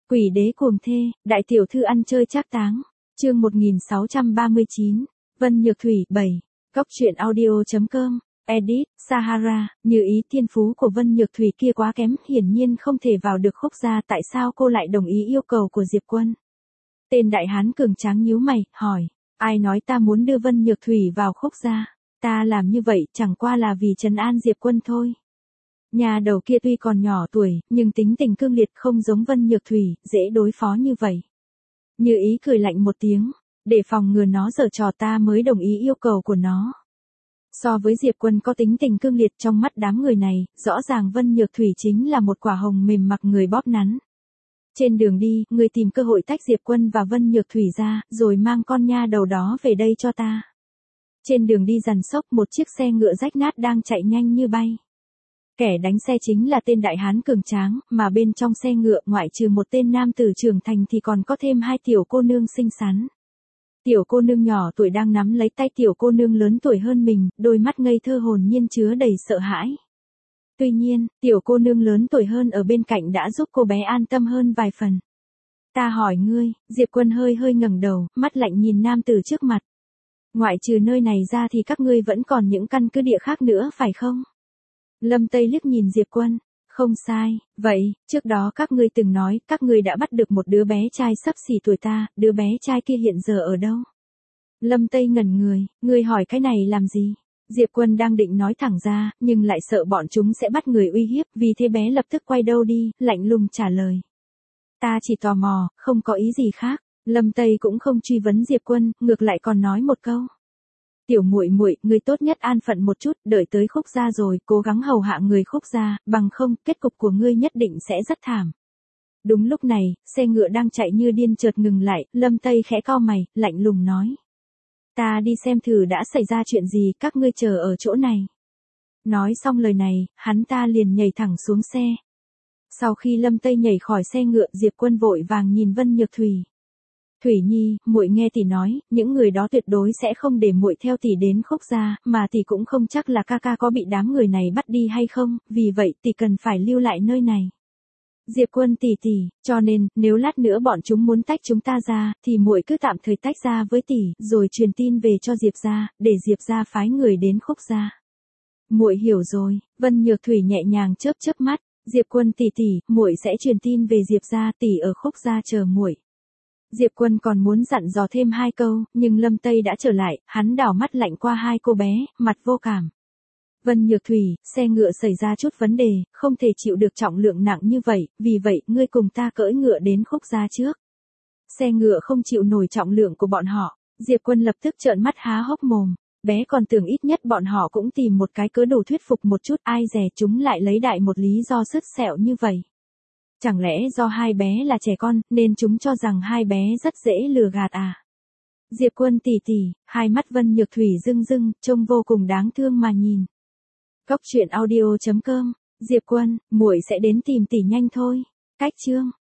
Quỷ đế cuồng thê, đại tiểu thư ăn chơi trác táng. Chương 1639. Vân Nhược Thủy 7. Góc truyện audio.com. Edit, Sahara, như ý thiên phú của Vân Nhược Thủy kia quá kém, hiển nhiên không thể vào được Khúc gia, tại sao cô lại đồng ý yêu cầu của Diệp Quân? Tên đại hán cường tráng nhíu mày, hỏi, ai nói ta muốn đưa Vân Nhược Thủy vào Khúc gia? Ta làm như vậy chẳng qua là vì trấn an Diệp Quân thôi. Nhà đầu kia tuy còn nhỏ tuổi, nhưng tính tình cương liệt không giống Vân Nhược Thủy, dễ đối phó như vậy. Như ý cười lạnh một tiếng, để phòng ngừa nó giở trò ta mới đồng ý yêu cầu của nó. So với Diệp Quân có tính tình cương liệt trong mắt đám người này, rõ ràng Vân Nhược Thủy chính là một quả hồng mềm mặc người bóp nắn. Trên đường đi, người tìm cơ hội tách Diệp Quân và Vân Nhược Thủy ra, rồi mang con nha đầu đó về đây cho ta. Trên đường đi dằn sốc, một chiếc xe ngựa rách nát đang chạy nhanh như bay. Kẻ đánh xe chính là tên đại hán cường tráng, mà bên trong xe ngựa ngoại trừ một tên nam tử trưởng thành thì còn có thêm hai tiểu cô nương xinh xắn. Tiểu cô nương nhỏ tuổi đang nắm lấy tay tiểu cô nương lớn tuổi hơn mình, đôi mắt ngây thơ hồn nhiên chứa đầy sợ hãi. Tuy nhiên, tiểu cô nương lớn tuổi hơn ở bên cạnh đã giúp cô bé an tâm hơn vài phần. Ta hỏi ngươi, Diệp Quân hơi ngẩng đầu, mắt lạnh nhìn nam tử trước mặt. Ngoại trừ nơi này ra thì các ngươi vẫn còn những căn cứ địa khác nữa phải không? Lâm Tây liếc nhìn Diệp Quân, không sai, vậy, trước đó các ngươi từng nói, các ngươi đã bắt được một đứa bé trai sắp xỉ tuổi ta, đứa bé trai kia hiện giờ ở đâu? Lâm Tây ngẩn người, ngươi hỏi cái này làm gì? Diệp Quân đang định nói thẳng ra, nhưng lại sợ bọn chúng sẽ bắt người uy hiếp, vì thế bé lập tức quay đầu đi, lạnh lùng trả lời. Ta chỉ tò mò, không có ý gì khác. Lâm Tây cũng không truy vấn Diệp Quân, ngược lại còn nói một câu. Tiểu muội muội, ngươi tốt nhất an phận một chút, đợi tới Khúc gia rồi, cố gắng hầu hạ người Khúc gia, bằng không, kết cục của ngươi nhất định sẽ rất thảm. Đúng lúc này, xe ngựa đang chạy như điên chợt ngừng lại, Lâm Tây khẽ cau mày, lạnh lùng nói. Ta đi xem thử đã xảy ra chuyện gì, các ngươi chờ ở chỗ này. Nói xong lời này, hắn ta liền nhảy thẳng xuống xe. Sau khi Lâm Tây nhảy khỏi xe ngựa, Diệp Quân vội vàng nhìn Vân Nhược Thủy. Thủy Nhi, muội nghe tỷ nói, những người đó tuyệt đối sẽ không để muội theo tỷ đến Khúc gia, mà tỷ cũng không chắc là ca ca có bị đám người này bắt đi hay không, vì vậy tỷ cần phải lưu lại nơi này. Diệp Quân tỷ, cho nên, nếu lát nữa bọn chúng muốn tách chúng ta ra, thì muội cứ tạm thời tách ra với tỷ, rồi truyền tin về cho Diệp gia, để Diệp gia phái người đến Khúc gia. Muội hiểu rồi. Vân Nhược Thủy nhẹ nhàng chớp mắt. Diệp Quân tỷ, muội sẽ truyền tin về Diệp gia, tỷ ở Khúc gia chờ muội. Diệp Quân còn muốn dặn dò thêm hai câu, nhưng Lâm Tây đã trở lại, hắn đảo mắt lạnh qua hai cô bé, mặt vô cảm. Vân Nhược Thủy, xe ngựa xảy ra chút vấn đề, không thể chịu được trọng lượng nặng như vậy, vì vậy, ngươi cùng ta cưỡi ngựa đến Khúc gia trước. Xe ngựa không chịu nổi trọng lượng của bọn họ, Diệp Quân lập tức trợn mắt há hốc mồm, bé còn tưởng ít nhất bọn họ cũng tìm một cái cớ đủ thuyết phục một chút, ai dè chúng lại lấy đại một lý do sứt sẹo như vậy. Chẳng lẽ do hai bé là trẻ con, nên chúng cho rằng hai bé rất dễ lừa gạt à? Diệp Quân tỷ, hai mắt Vân Nhược Thủy rưng, trông vô cùng đáng thương mà nhìn. Góc truyện audio.com. Diệp Quân, muội sẽ đến tìm tỷ nhanh thôi. Cách chương.